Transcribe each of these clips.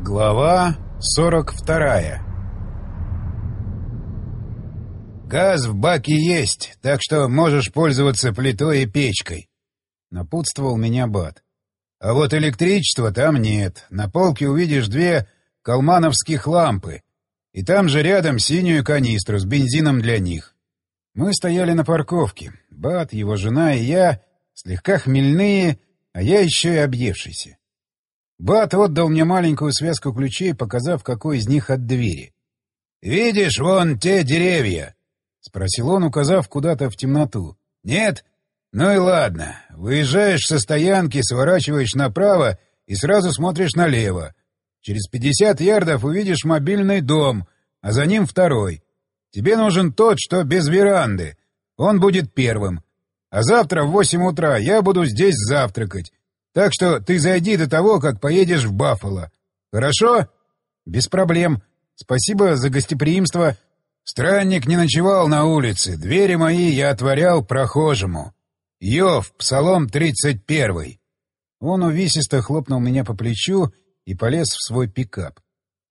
Глава 42. «Газ в баке есть, так что можешь пользоваться плитой и печкой», — напутствовал меня Бат. «А вот электричества там нет. На полке увидишь 2 калмановских лампы, и там же рядом синюю канистру с бензином для них». Мы стояли на парковке. Бат, его жена и я, слегка хмельные, а я еще и объевшийся. Бат отдал мне маленькую связку ключей, показав, какой из них от двери. «Видишь, вон те деревья?» — спросил он, указав куда-то в темноту. «Нет? Ну и ладно. Выезжаешь со стоянки, сворачиваешь направо и сразу смотришь налево. Через 50 ярдов увидишь мобильный дом, а за ним второй. Тебе нужен тот, что без веранды. Он будет первым. А завтра в 8 утра я буду здесь завтракать. Так что ты зайди до того, как поедешь в Баффало. Хорошо?» «Без проблем. Спасибо за гостеприимство». «Странник не ночевал на улице. Двери мои я отворял прохожему. Йов, Псалом 31». Он увесисто хлопнул меня по плечу и полез в свой пикап.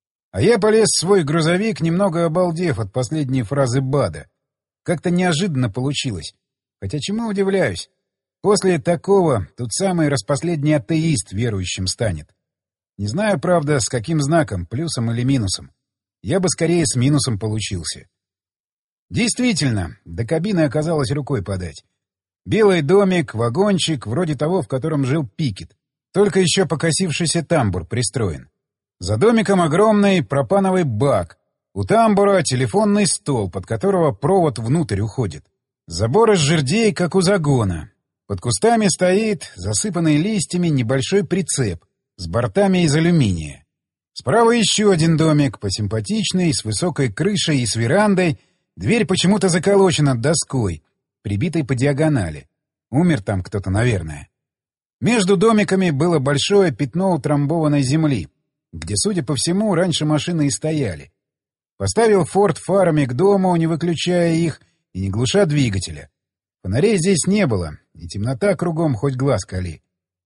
А я полез в свой грузовик, немного обалдев от последней фразы Бада. Как-то неожиданно получилось. Хотя чему удивляюсь? После такого тут самый распоследний атеист верующим станет. Не знаю, правда, с каким знаком, плюсом или минусом. Я бы скорее с минусом получился. Действительно, до кабины оказалось рукой подать. Белый домик, вагончик, вроде того, в котором жил Пикет. Только еще покосившийся тамбур пристроен. За домиком огромный пропановый бак. У тамбура телефонный стол, под которого провод внутрь уходит. Забор из жердей, как у загона. Под кустами стоит, засыпанный листьями, небольшой прицеп с бортами из алюминия. Справа еще один домик, посимпатичный, с высокой крышей и с верандой. Дверь почему-то заколочена доской, прибитой по диагонали. Умер там кто-то, наверное. Между домиками было большое пятно утрамбованной земли, где, судя по всему, раньше машины и стояли. Поставил форт фарами к дому, не выключая их и не глуша двигателя. Фонарей здесь не было, и темнота кругом хоть глаз кали.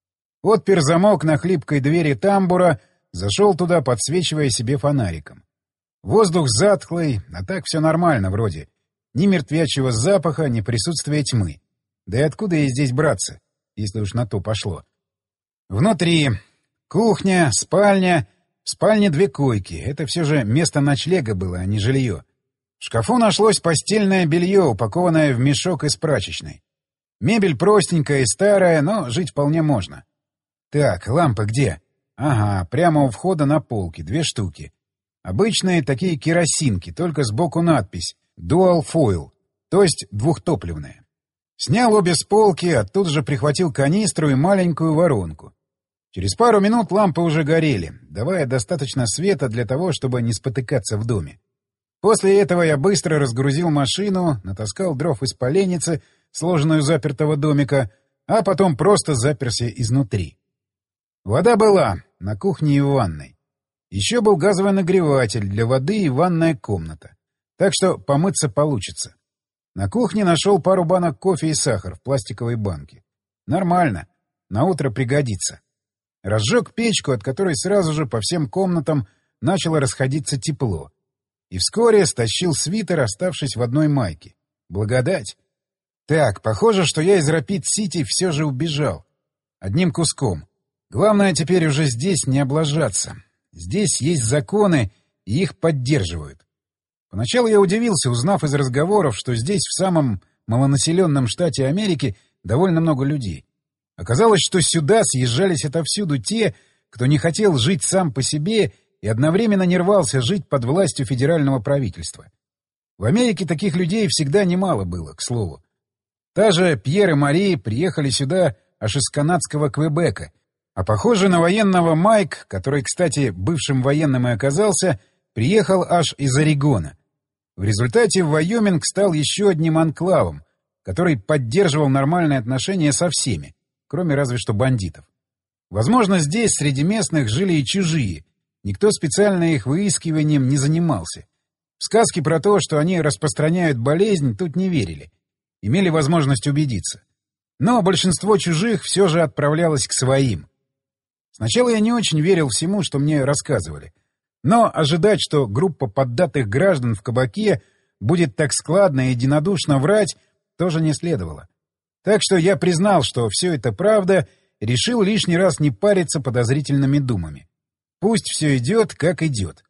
Отпер замок на хлипкой двери тамбура, зашел туда, подсвечивая себе фонариком. Воздух затхлый, а так все нормально вроде. Ни мертвячего запаха, ни присутствия тьмы. Да и откуда ей здесь браться, если уж на то пошло? Внутри кухня, спальня. В спальне 2 койки. Это все же место ночлега было, а не жилье. В шкафу нашлось постельное белье, упакованное в мешок из прачечной. Мебель простенькая и старая, но жить вполне можно. Так, лампы где? Ага, прямо у входа на полке, 2 штуки. Обычные такие керосинки, только сбоку надпись «Dual Foil», то есть двухтопливные. Снял обе с полки, оттуда же прихватил канистру и маленькую воронку. Через пару минут лампы уже горели, давая достаточно света для того, чтобы не спотыкаться в доме. После этого я быстро разгрузил машину, натаскал дров из поленницы, сложенную у запертого домика, а потом просто заперся изнутри. Вода была на кухне и в ванной. Еще был газовый нагреватель для воды и ванная комната. Так что помыться получится. На кухне нашел пару банок кофе и сахар в пластиковой банке. Нормально. На утро пригодится. Разжег печку, от которой сразу же по всем комнатам начало расходиться тепло. И вскоре стащил свитер, оставшись в одной майке. Благодать. Так, похоже, что я из Рапид-Сити все же убежал. Одним куском. Главное теперь уже здесь не облажаться. Здесь есть законы, и их поддерживают. Поначалу я удивился, узнав из разговоров, что здесь, в самом малонаселенном штате Америки, довольно много людей. Оказалось, что сюда съезжались отовсюду те, кто не хотел жить сам по себе и одновременно не рвался жить под властью федерального правительства. В Америке таких людей всегда немало было, к слову. Та же Пьер и Мари приехали сюда аж из канадского Квебека, а похоже на военного Майк, который, кстати, бывшим военным и оказался, приехал аж из Орегона. В результате Вайоминг стал еще одним анклавом, который поддерживал нормальные отношения со всеми, кроме разве что бандитов. Возможно, здесь среди местных жили и чужие, никто специально их выискиванием не занимался. В сказки про то, что они распространяют болезнь, тут не верили. Имели возможность убедиться. Но большинство чужих все же отправлялось к своим. Сначала я не очень верил всему, что мне рассказывали. Но ожидать, что группа поддатых граждан в кабаке будет так складно и единодушно врать, тоже не следовало. Так что я признал, что все это правда, и решил лишний раз не париться подозрительными думами. Пусть все идет, как идет.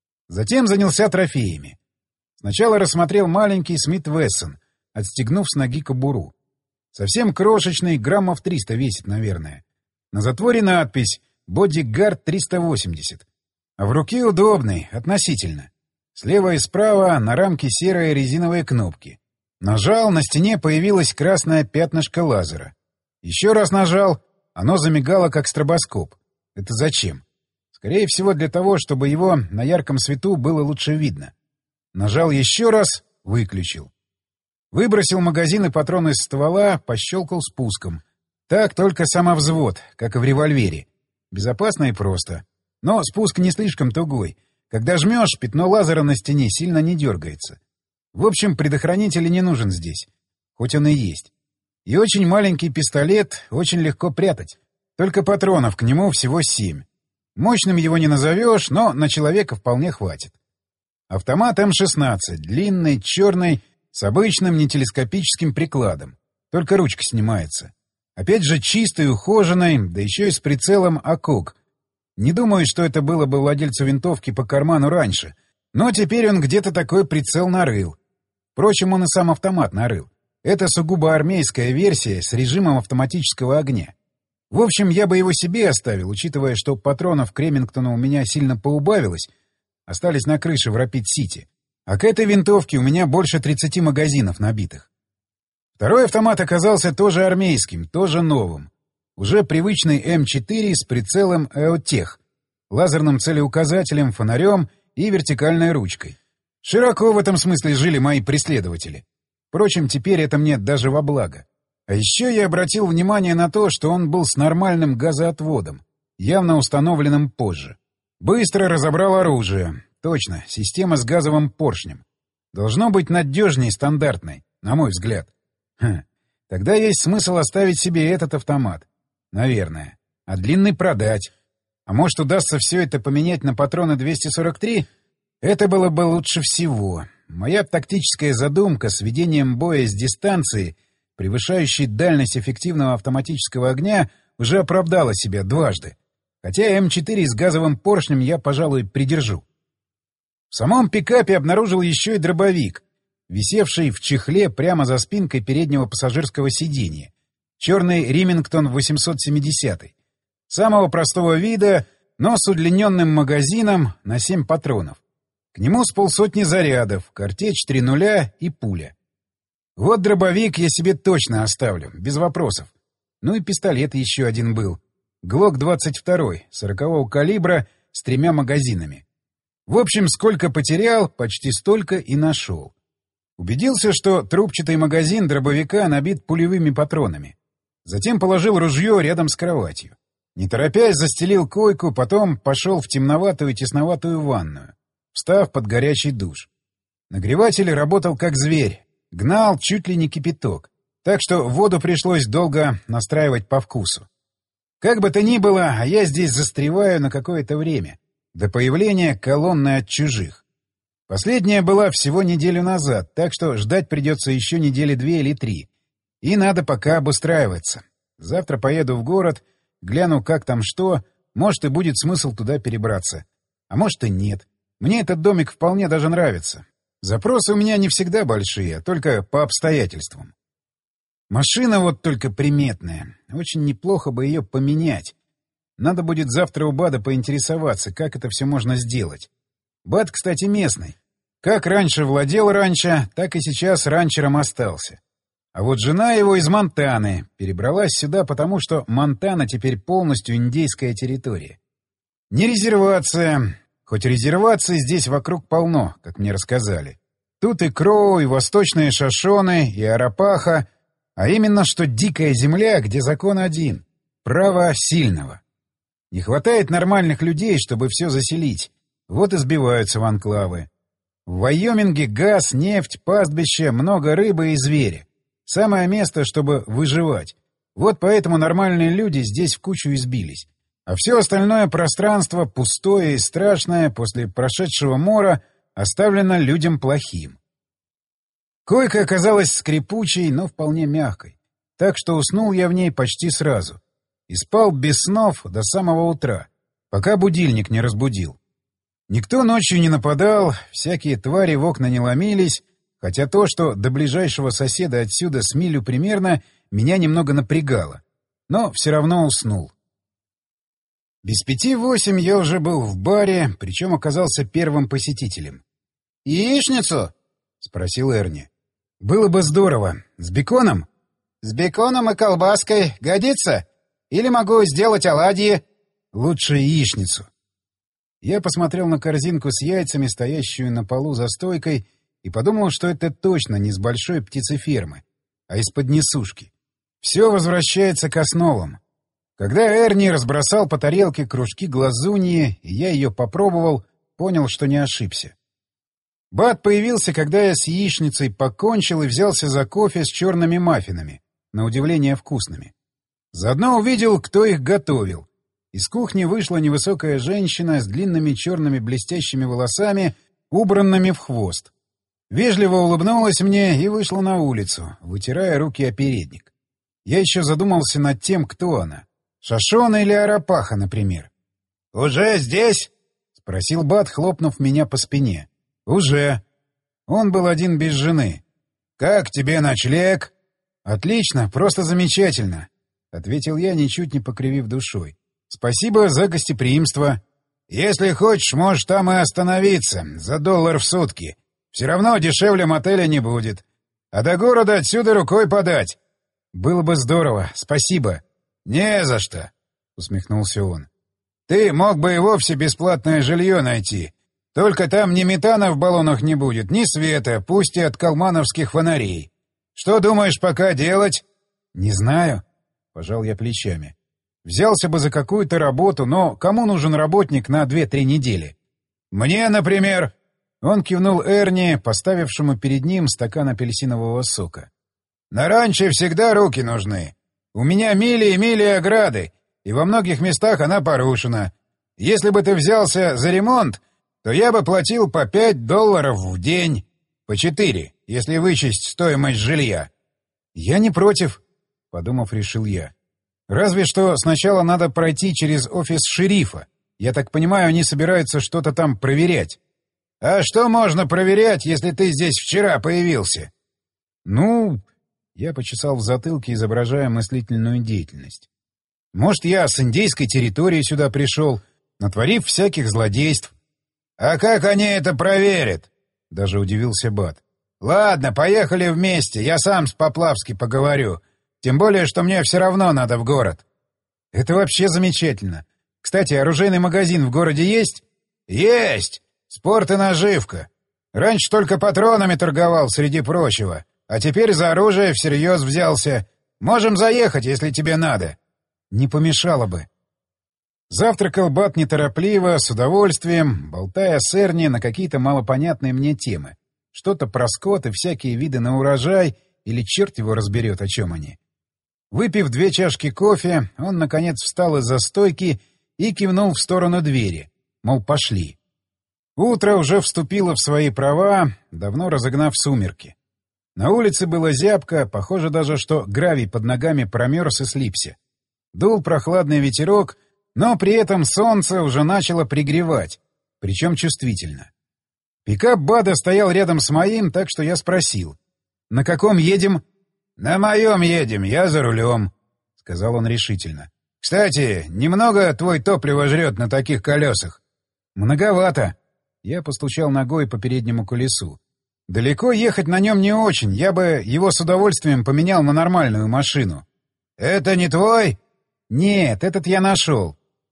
Затем занялся трофеями. Сначала рассмотрел маленький Смит Вессон, отстегнув с ноги кобуру. Совсем крошечный, граммов 300 весит, наверное. На затворе надпись «Бодигард 380». А в руке удобный, относительно. Слева и справа на рамке серые резиновые кнопки. Нажал, на стене появилось красное пятнышко лазера. Еще раз нажал, оно замигало, как стробоскоп. Это зачем? Скорее всего, для того, чтобы его на ярком свету было лучше видно. Нажал еще раз, выключил. Выбросил магазин и патрон из ствола, пощелкал спуском. Так только самовзвод, как и в револьвере. Безопасно и просто. Но спуск не слишком тугой. Когда жмешь, пятно лазера на стене сильно не дергается. В общем, предохранитель не нужен здесь. Хоть он и есть. И очень маленький пистолет очень легко прятать. Только патронов к нему всего 7. Мощным его не назовешь, но на человека вполне хватит. Автомат М-16, длинный, черный, с обычным нетелескопическим прикладом. Только ручка снимается. Опять же чистый, ухоженный, да еще и с прицелом АКОГ. Не думаю, что это было бы владельцу винтовки по карману раньше, но теперь он где-то такой прицел нарыл. Впрочем, он и сам автомат нарыл. Это сугубо армейская версия с режимом автоматического огня. В общем, я бы его себе оставил, учитывая, что патронов к Ремингтону у меня сильно поубавилось, остались на крыше в Рапид-Сити. А к этой винтовке у меня больше 30 магазинов набитых. Второй автомат оказался тоже армейским, тоже новым. Уже привычный М4 с прицелом EOTech, лазерным целеуказателем, фонарем и вертикальной ручкой. Широко в этом смысле жили мои преследователи. Впрочем, теперь это мне даже во благо. А еще я обратил внимание на то, что он был с нормальным газоотводом, явно установленным позже. Быстро разобрал оружие. Точно, система с газовым поршнем. Должно быть надежнее стандартной, на мой взгляд. Тогда есть смысл оставить себе этот автомат. Наверное. А длинный продать. А может, удастся все это поменять на патроны 243? Это было бы лучше всего. Моя тактическая задумка с ведением боя с дистанции, превышающей дальность эффективного автоматического огня, уже оправдала себя дважды. Хотя М4 с газовым поршнем я, пожалуй, придержу. В самом пикапе обнаружил еще и дробовик, висевший в чехле прямо за спинкой переднего пассажирского сиденья. Черный Ремингтон 870. Самого простого вида, но с удлиненным магазином на 7 патронов. К нему с полсотни зарядов, картечь 3.0 и пуля. Вот дробовик я себе точно оставлю, без вопросов. Ну и пистолет еще один был. Глок 22, 40-го калибра с 3 магазинами. В общем, сколько потерял, почти столько и нашел. Убедился, что трубчатый магазин дробовика набит пулевыми патронами. Затем положил ружье рядом с кроватью. Не торопясь, застелил койку, потом пошел в темноватую и тесноватую ванную, встав под горячий душ. Нагреватель работал как зверь, гнал чуть ли не кипяток, так что воду пришлось долго настраивать по вкусу. Как бы то ни было, а я здесь застреваю на какое-то время, до появления колонны от чужих. Последняя была всего неделю назад, так что ждать придется еще недели 2 или 3. И надо пока обустраиваться. Завтра поеду в город, гляну, как там что, может, и будет смысл туда перебраться. А может, и нет. Мне этот домик вполне даже нравится. Запросы у меня не всегда большие, а только по обстоятельствам. Машина вот только приметная. Очень неплохо бы ее поменять. Надо будет завтра у Бада поинтересоваться, как это все можно сделать. Бад, кстати, местный. Как раньше владел ранчо, так и сейчас ранчером остался. А вот жена его из Монтаны перебралась сюда, потому что Монтана теперь полностью индейская территория. Не резервация, хоть резерваций здесь вокруг полно, как мне рассказали. Тут и Кроу, и восточные Шошоны, и Арапаха, а именно что дикая земля, где закон один — право сильного. Не хватает нормальных людей, чтобы все заселить, вот и сбиваются в анклавы. В Вайоминге газ, нефть, пастбище, много рыбы и зверя. Самое место, чтобы выживать. Вот поэтому нормальные люди здесь в кучу избились. А все остальное пространство, пустое и страшное, после прошедшего мора, оставлено людям плохим. Койка оказалась скрипучей, но вполне мягкой, так что уснул я в ней почти сразу. И спал без снов до самого утра, пока будильник не разбудил. Никто ночью не нападал, всякие твари в окна не ломились, хотя то, что до ближайшего соседа отсюда с милю примерно, меня немного напрягало. Но все равно уснул. Без 7:05 я уже был в баре, причем оказался первым посетителем. «Яичницу?» — спросил Эрни. «Было бы здорово. С беконом?» «С беконом и колбаской. Годится? Или могу сделать оладьи?» «Лучше яичницу». Я посмотрел на корзинку с яйцами, стоящую на полу за стойкой, и подумал, что это точно не с большой птицефермы, а из-под несушки. Все возвращается к основам. Когда Эрни разбросал по тарелке кружки глазуньи, и я ее попробовал, понял, что не ошибся. Бат появился, когда я с яичницей покончил и взялся за кофе с черными маффинами, на удивление вкусными. Заодно увидел, кто их готовил. Из кухни вышла невысокая женщина с длинными черными блестящими волосами, убранными в хвост. Вежливо улыбнулась мне и вышла на улицу, вытирая руки о передник. Я еще задумался над тем, кто она. Шашона или Арапаха, например. «Уже здесь?» — спросил Бат, хлопнув меня по спине. «Уже». Он был один без жены. «Как тебе ночлег?» «Отлично, просто замечательно», — ответил я, ничуть не покривив душой. «Спасибо за гостеприимство». «Если хочешь, можешь там и остановиться, за $1 в сутки. Все равно дешевле мотеля не будет. А до города отсюда рукой подать». «Было бы здорово, спасибо». «Не за что», — усмехнулся он. «Ты мог бы и вовсе бесплатное жилье найти. Только там ни метана в баллонах не будет, ни света, пусть и от калмановских фонарей. Что думаешь пока делать?» «Не знаю», — пожал я плечами. «Взялся бы за какую-то работу, но кому нужен работник на 2-3 недели?» «Мне, например...» Он кивнул Эрни, поставившему перед ним стакан апельсинового сока. «На ранчо всегда руки нужны. У меня мили и мили ограды, и во многих местах она порушена. Если бы ты взялся за ремонт, то я бы платил по $5 в день. По 4, если вычесть стоимость жилья». «Я не против», — подумав, решил я. «Разве что сначала надо пройти через офис шерифа. Я так понимаю, они собираются что-то там проверять». «А что можно проверять, если ты здесь вчера появился?» «Ну...» — я почесал в затылке, изображая мыслительную деятельность. «Может, я с индейской территории сюда пришел, натворив всяких злодейств». «А как они это проверят?» — даже удивился Бат. «Ладно, поехали вместе, я сам с Поплавски поговорю. Тем более, что мне все равно надо в город». «Это вообще замечательно. Кстати, оружейный магазин в городе есть?» «Есть! Спорт и наживка. Раньше только патронами торговал, среди прочего. А теперь за оружие всерьез взялся. Можем заехать, если тебе надо». «Не помешало бы». Завтракал Бат неторопливо, с удовольствием, болтая с Эрни на какие-то малопонятные мне темы. Что-то про скот и всякие виды на урожай, или черт его разберет, о чем они. Выпив 2 чашки кофе, он, наконец, встал из-за стойки и кивнул в сторону двери, мол, пошли. Утро уже вступило в свои права, давно разогнав сумерки. На улице было зябко, похоже даже, что гравий под ногами промерз и слипся. Дул прохладный ветерок, но при этом солнце уже начало пригревать, причем чувствительно. Пикап Бада стоял рядом с моим, так что я спросил: «На каком едем?» «На моем едем, я за рулем», — сказал он решительно. «Кстати, немного твой топливо жрет на таких колесах?» «Многовато». Я постучал ногой по переднему колесу. «Далеко ехать на нем не очень, я бы его с удовольствием поменял на нормальную машину». «Это не твой?» «Нет, этот я нашел».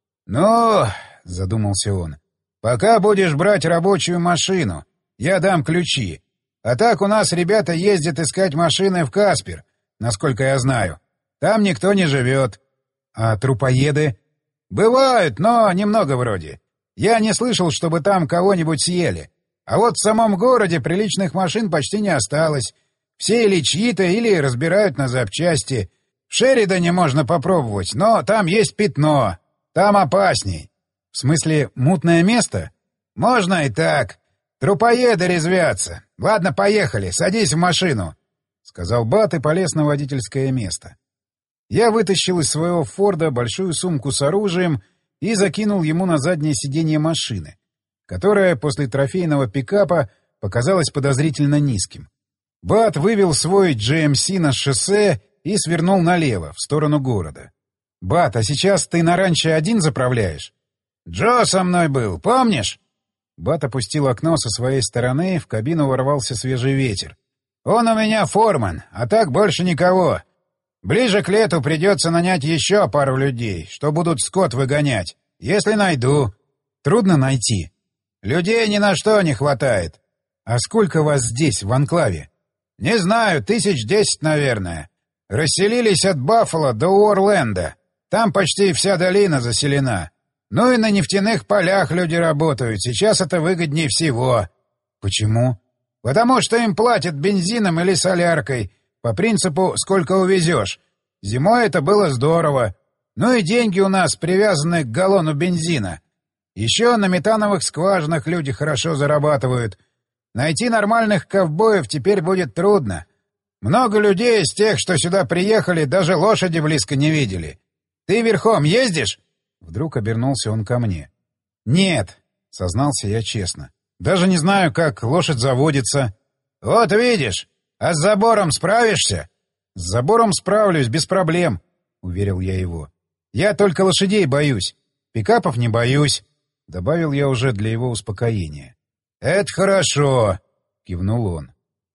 «Ну, — задумался он, — пока будешь брать рабочую машину, я дам ключи. А так у нас ребята ездят искать машины в Каспер, насколько я знаю. Там никто не живет». «А трупоеды?» «Бывают, но немного вроде. Я не слышал, чтобы там кого-нибудь съели. А вот в самом городе приличных машин почти не осталось. Все или чьи-то, или разбирают на запчасти. В Шеридане можно попробовать, но там есть пятно. Там опасней. В смысле, мутное место? Можно и так. Трупоеды резвятся. Ладно, поехали, садись в машину, — сказал Бат и полез на водительское место. Я вытащил из своего Форда большую сумку с оружием и закинул ему на заднее сиденье машины, которая после трофейного пикапа показалась подозрительно низким. Бат вывел свой GMC на шоссе и свернул налево, в сторону города. — Бат, а сейчас ты на ранчо один заправляешь? — Джо со мной был, помнишь? Бат опустил окно со своей стороны, в кабину ворвался свежий ветер. — Он у меня форман, а так больше никого. Ближе к лету придется нанять еще пару людей, что будут скот выгонять, если найду. Трудно найти. Людей ни на что не хватает. А сколько вас здесь, в анклаве? Не знаю, 1010, наверное. Расселились от Баффало до Уорленда. Там почти вся долина заселена. Ну и на нефтяных полях люди работают. Сейчас это выгоднее всего. Почему? Потому что им платят бензином или соляркой. По принципу «сколько увезешь». Зимой это было здорово. Ну и деньги у нас привязаны к галлону бензина. Еще на метановых скважинах люди хорошо зарабатывают. Найти нормальных ковбоев теперь будет трудно. Много людей из тех, что сюда приехали, даже лошади близко не видели. Ты верхом ездишь? Вдруг обернулся он ко мне. Нет, сознался я честно. Даже не знаю, как лошадь заводится. Вот видишь. А с забором справишься? — С забором справлюсь, без проблем, — уверил я его. — Я только лошадей боюсь. Пикапов не боюсь, — добавил я уже для его успокоения. — Это хорошо, — кивнул он.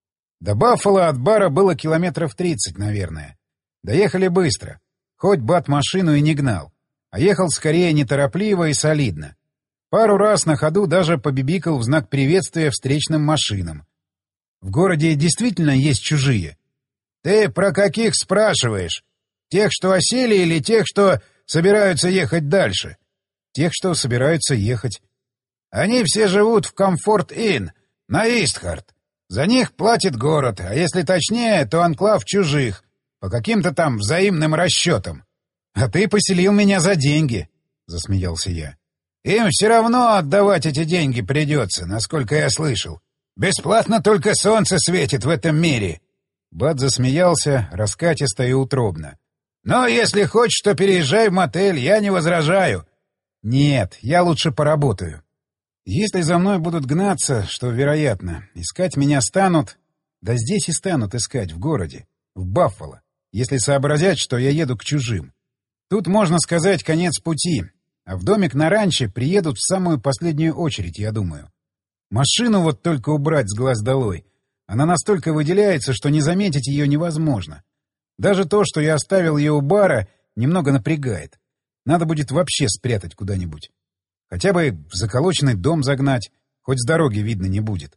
До Баффало от бара было километров 30, наверное. Доехали быстро. Хоть Бат машину и не гнал, а ехал скорее неторопливо и солидно. Пару раз на ходу даже побибикал в знак приветствия встречным машинам. В городе действительно есть чужие. Ты про каких спрашиваешь? Тех, что осели, или тех, что собираются ехать дальше? Тех, что собираются ехать. Они все живут в Комфорт-Инн, на Истхарт. За них платит город, а если точнее, то анклав чужих, по каким-то там взаимным расчетам. А ты поселил меня за деньги, — засмеялся я. Им все равно отдавать эти деньги придется, насколько я слышал. Бесплатно только солнце светит в этом мире. Бат засмеялся, раскатисто и утробно. Но если хочешь, то переезжай в мотель, я не возражаю. Нет, я лучше поработаю. Если за мной будут гнаться, что вероятно, искать меня станут... Да здесь и станут искать, в городе, в Баффало, если сообразят, что я еду к чужим. Тут, можно сказать, конец пути, а в домик на ранчо приедут в самую последнюю очередь, я думаю. Машину вот только убрать с глаз долой. Она настолько выделяется, что не заметить ее невозможно. Даже то, что я оставил ее у бара, немного напрягает. Надо будет вообще спрятать куда-нибудь. Хотя бы в заколоченный дом загнать, хоть с дороги видно не будет.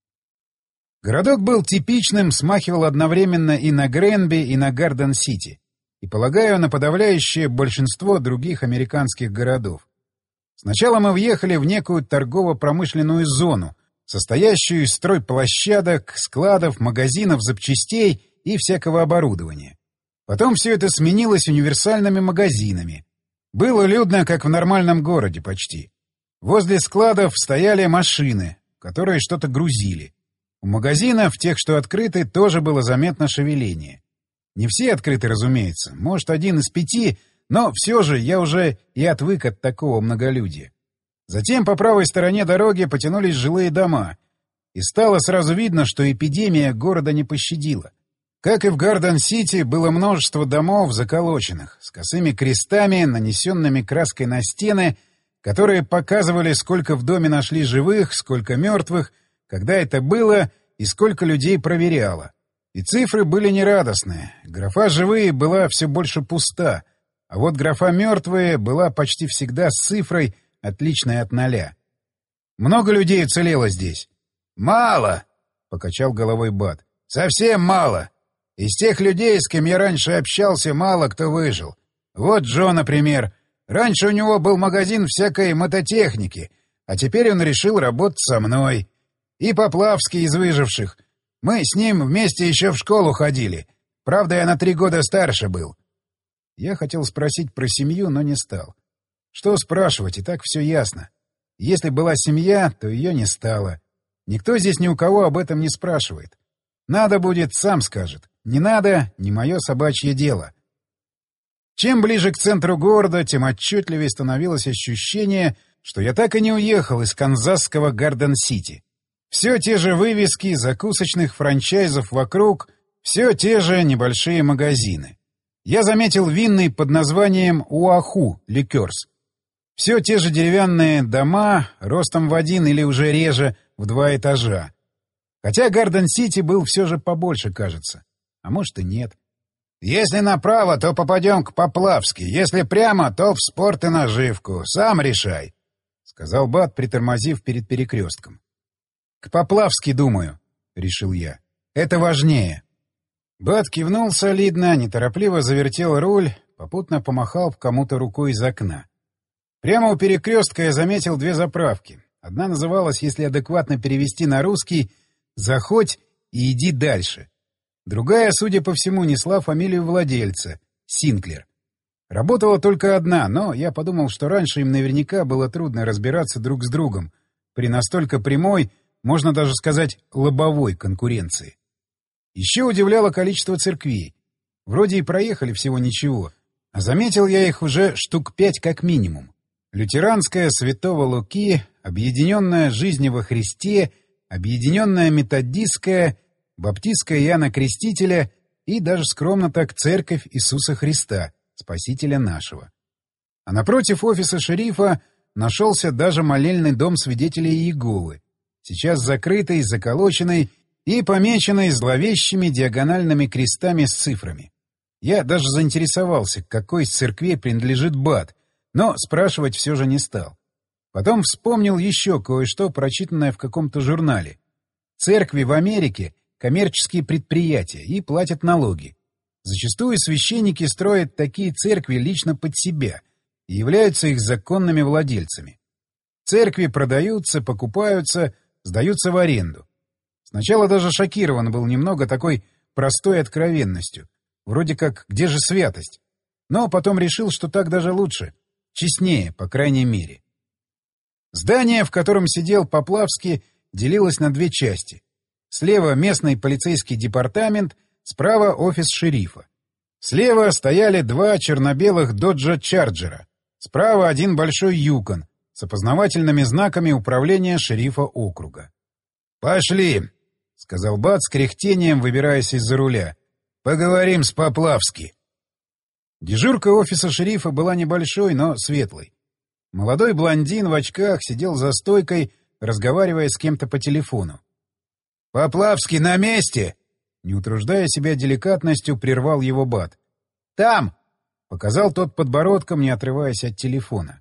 Городок был типичным, смахивал одновременно и на Гренби, и на Гарден-Сити. И, полагаю, на подавляющее большинство других американских городов. Сначала мы въехали в некую торгово-промышленную зону, состоящую из стройплощадок, складов, магазинов, запчастей и всякого оборудования. Потом все это сменилось универсальными магазинами. Было людно, как в нормальном городе почти. Возле складов стояли машины, которые что-то грузили. У магазинов, тех, что открыты, тоже было заметно шевеление. Не все открыты, разумеется, может, 1 из 5, но все же я уже и отвык от такого многолюдия. Затем по правой стороне дороги потянулись жилые дома, и стало сразу видно, что эпидемия города не пощадила. Как и в Гарден-Сити, было множество домов заколоченных, с косыми крестами, нанесенными краской на стены, которые показывали, сколько в доме нашли живых, сколько мертвых, когда это было и сколько людей проверяло. И цифры были нерадостные. Графа «живые» была все больше пуста, а вот графа «мертвые» была почти всегда с цифрой, отличной от 0. Много людей уцелело здесь. «Мало!» — покачал головой Бат. «Совсем мало. Из тех людей, с кем я раньше общался, мало кто выжил. Вот Джо, например. Раньше у него был магазин всякой мототехники, а теперь он решил работать со мной. И Поплавский из выживших. Мы с ним вместе еще в школу ходили. Правда, я на 3 года старше был». Я хотел спросить про семью, но не стал. Что спрашивать, и так все ясно. Если была семья, то ее не стало. Никто здесь ни у кого об этом не спрашивает. Надо будет, сам скажет. Не надо — не мое собачье дело. Чем ближе к центру города, тем отчетливее становилось ощущение, что я так и не уехал из канзасского Гарден-Сити. Все те же вывески закусочных франчайзов вокруг, все те же небольшие магазины. Я заметил винный под названием «Уаху» Ликерс. Все те же деревянные дома, ростом в 1 или уже реже, в 2 этажа. Хотя Гарден-Сити был все же побольше, кажется. А может и нет. «Если направо, то попадем к Поплавски. Если прямо, то в спорт и наживку. Сам решай», — сказал Бат, притормозив перед перекрестком. «К Поплавски, думаю», — решил я. «Это важнее». Бат кивнул солидно, неторопливо завертел руль, попутно помахал кому-то рукой из окна. Прямо у перекрестка я заметил 2 заправки. Одна называлась, если адекватно перевести на русский, «Заходь и иди дальше». Другая, судя по всему, несла фамилию владельца — Синклер. Работала только одна, но я подумал, что раньше им наверняка было трудно разбираться друг с другом при настолько прямой, можно даже сказать, лобовой конкуренции. Еще удивляло количество церквей. Вроде и проехали всего ничего, а заметил я их уже штук 5 как минимум. Лютеранская Святого Луки, Объединенная Жизни во Христе, Объединенная Методистская, Баптистская Иоанна Крестителя и даже скромно так Церковь Иисуса Христа, Спасителя нашего. А напротив офиса шерифа нашелся даже молельный дом свидетелей Иеговы, сейчас закрытый, заколоченный и помеченный зловещими диагональными крестами с цифрами. Я даже заинтересовался, к какой из церквей принадлежит Бат, но спрашивать все же не стал. Потом вспомнил еще кое-что, прочитанное в каком-то журнале. Церкви в Америке — коммерческие предприятия и платят налоги. Зачастую священники строят такие церкви лично под себя и являются их законными владельцами. Церкви продаются, покупаются, сдаются в аренду. Сначала даже шокирован был немного такой простой откровенностью. Вроде как, где же святость? Но потом решил, что так даже лучше. Честнее, по крайней мере. Здание, в котором сидел Поплавский, делилось на 2 части. Слева местный полицейский департамент, справа офис шерифа. Слева стояли 2 черно-белых Доджа Чарджера. Справа 1 большой Юкон с опознавательными знаками управления шерифа округа. «Пошли», — сказал Бат с кряхтением, выбираясь из-за руля. «Поговорим с Поплавски». Дежурка офиса шерифа была небольшой, но светлой. Молодой блондин в очках сидел за стойкой, разговаривая с кем-то по телефону. «Поплавский на месте!» Не утруждая себя деликатностью, прервал его Бат. «Там!» — показал тот подбородком, не отрываясь от телефона.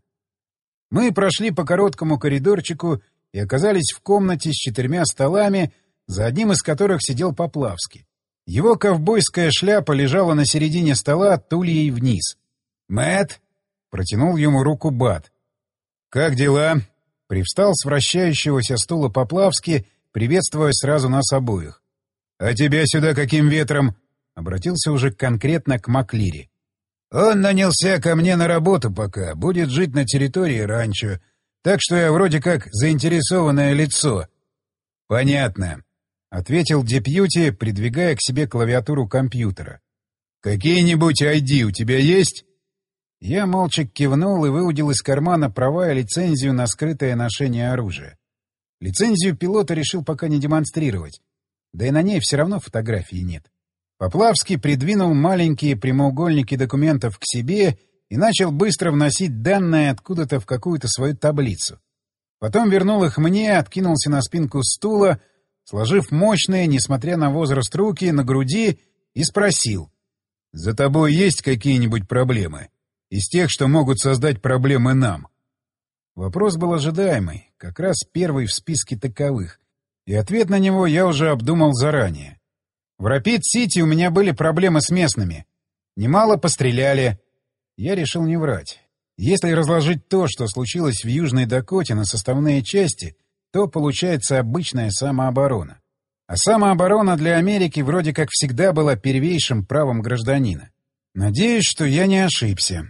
Мы прошли по короткому коридорчику и оказались в комнате с 4 столами, за одним из которых сидел Поплавский. Его ковбойская шляпа лежала на середине стола тульей вниз. «Мэтт!» — протянул ему руку Бат. «Как дела?» — привстал с вращающегося стула Поплавский, приветствуя сразу нас обоих. «А тебя сюда каким ветром?» — обратился уже конкретно к Маклири. «Он нанялся ко мне на работу пока, будет жить на территории ранчо, так что я вроде как заинтересованное лицо». «Понятно», — ответил депьюти, придвигая к себе клавиатуру компьютера. «Какие-нибудь ID у тебя есть?» Я молча кивнул и выудил из кармана права и лицензию на скрытое ношение оружия. Лицензию пилота решил пока не демонстрировать, да и на ней все равно фотографии нет. Поплавский придвинул маленькие прямоугольники документов к себе и начал быстро вносить данные откуда-то в какую-то свою таблицу. Потом вернул их мне, откинулся на спинку стула, сложив мощные, несмотря на возраст, руки на груди, и спросил. «За тобой есть какие-нибудь проблемы? Из тех, что могут создать проблемы нам?» Вопрос был ожидаемый, как раз первый в списке таковых, и ответ на него я уже обдумал заранее. В Рапид-Сити у меня были проблемы с местными. Немало постреляли. Я решил не врать. Если разложить то, что случилось в Южной Дакоте, на составные части, то получается обычная самооборона. А самооборона для Америки вроде как всегда была первейшим правом гражданина. Надеюсь, что я не ошибся.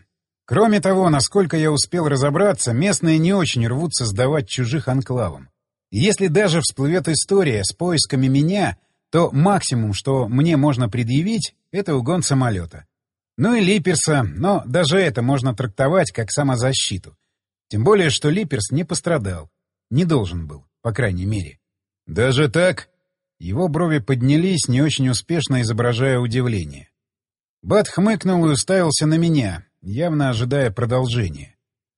Кроме того, насколько я успел разобраться, местные не очень рвутся сдавать чужих анклавам. И если даже всплывет история с поисками меня, то максимум, что мне можно предъявить, — это угон самолета. Ну и Липерса, но даже это можно трактовать как самозащиту. Тем более, что Липерс не пострадал. Не должен был, по крайней мере. «Даже так?» Его брови поднялись, не очень успешно изображая удивление. Бат хмыкнул и уставился на меня, явно ожидая продолжения.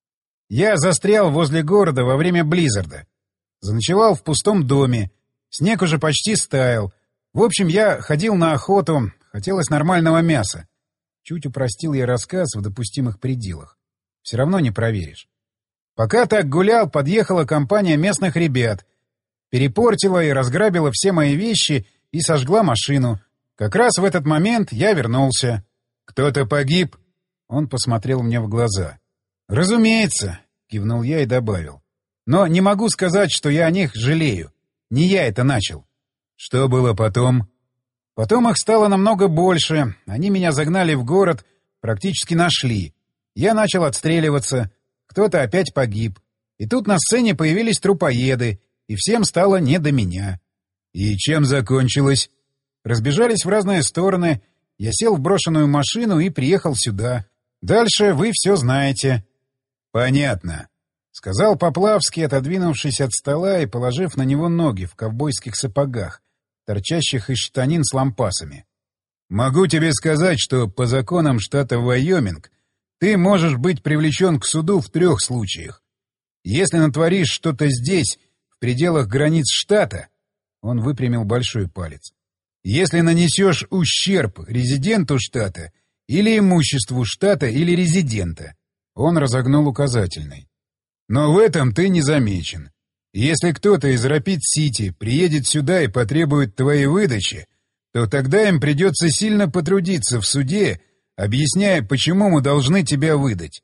«Я застрял возле города во время Близзарда. Заночевал в пустом доме. Снег уже почти стаял. В общем, я ходил на охоту. Хотелось нормального мяса. Чуть упростил я рассказ в допустимых пределах. Все равно не проверишь. Пока так гулял, подъехала компания местных ребят. Перепортила и разграбила все мои вещи и сожгла машину. Как раз в этот момент я вернулся. «Кто-то погиб?» Он посмотрел мне в глаза. «Разумеется», — кивнул я и добавил. «Но не могу сказать, что я о них жалею. Не я это начал». «Что было потом?» «Потом их стало намного больше. Они меня загнали в город, практически нашли. Я начал отстреливаться. Кто-то опять погиб. И тут на сцене появились трупоеды, и всем стало не до меня». «И чем закончилось?» Разбежались в разные стороны. Я сел в брошенную машину и приехал сюда. Дальше вы все знаете». «Понятно», — сказал Поплавский, отодвинувшись от стола и положив на него ноги в ковбойских сапогах, торчащих из штанин с лампасами. «Могу тебе сказать, что по законам штата Вайоминг ты можешь быть привлечен к суду в 3 случаях. Если натворишь что-то здесь, в пределах границ штата...» Он выпрямил большой палец. «Если нанесешь ущерб резиденту штата или имуществу штата или резидента». Он разогнул указательный. «Но в этом ты не замечен. Если кто-то из Рапид-Сити приедет сюда и потребует твоей выдачи, то тогда им придется сильно потрудиться в суде, объясняя, почему мы должны тебя выдать».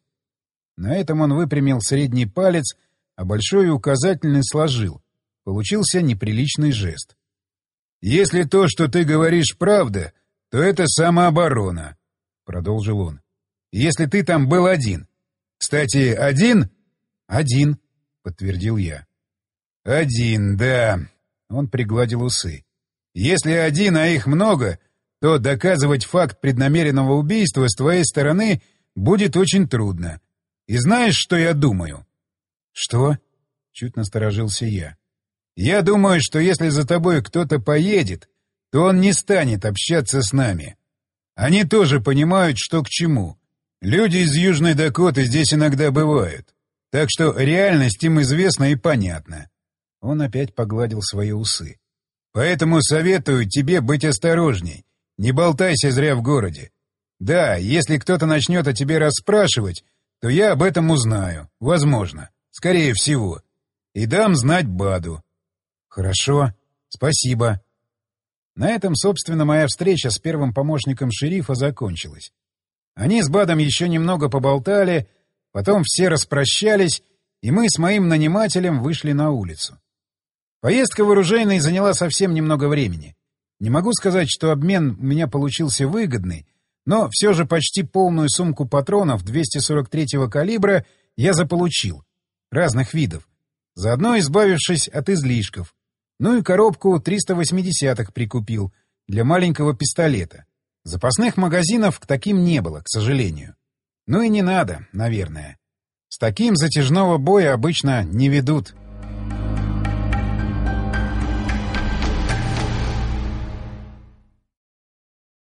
На этом он выпрямил средний палец, а большой и указательный сложил. Получился неприличный жест. «Если то, что ты говоришь, правда, то это самооборона», — продолжил он. «Если ты там был один. Кстати, один?» «Один», — подтвердил я. «Один, да», — он пригладил усы. «Если один, а их много, то доказывать факт преднамеренного убийства с твоей стороны будет очень трудно. И знаешь, что я думаю?» «Что?» — чуть насторожился я. «Я думаю, что если за тобой кто-то поедет, то он не станет общаться с нами. Они тоже понимают, что к чему. Люди из Южной Дакоты здесь иногда бывают. Так что реальность им известна и понятна». Он опять погладил свои усы. «Поэтому советую тебе быть осторожней. Не болтайся зря в городе. Да, если кто-то начнет о тебе расспрашивать, то я об этом узнаю. Возможно. Скорее всего. И дам знать Баду». «Хорошо. Спасибо». На этом, собственно, моя встреча с первым помощником шерифа закончилась. Они с Бадом еще немного поболтали, потом все распрощались, и мы с моим нанимателем вышли на улицу. Поездка в оружейный заняла совсем немного времени. Не могу сказать, что обмен у меня получился выгодный, но все же почти полную сумку патронов 243-го калибра я заполучил, разных видов, заодно избавившись от излишков. Ну и коробку 380-х прикупил для маленького пистолета. Запасных магазинов к таким не было, к сожалению. Ну и не надо, наверное. С таким затяжного боя обычно не ведут.